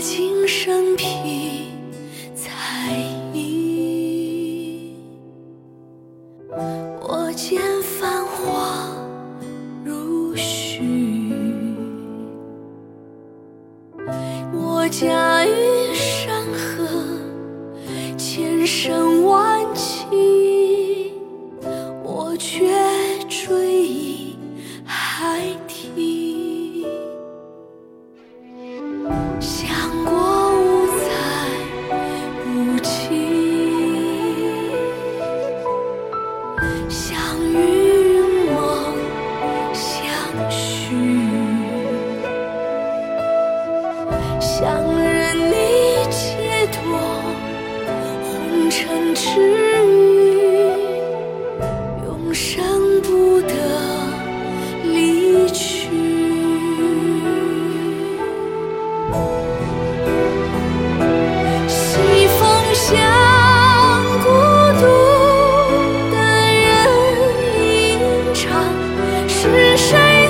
尽生僻才艺。我见繁华如许，我驾驭山河千山万骑，我却追忆海底。想过无猜无期，相遇梦相许，想任你解脱红尘之欲，永生不得离去。西风向孤独的人吟唱，是谁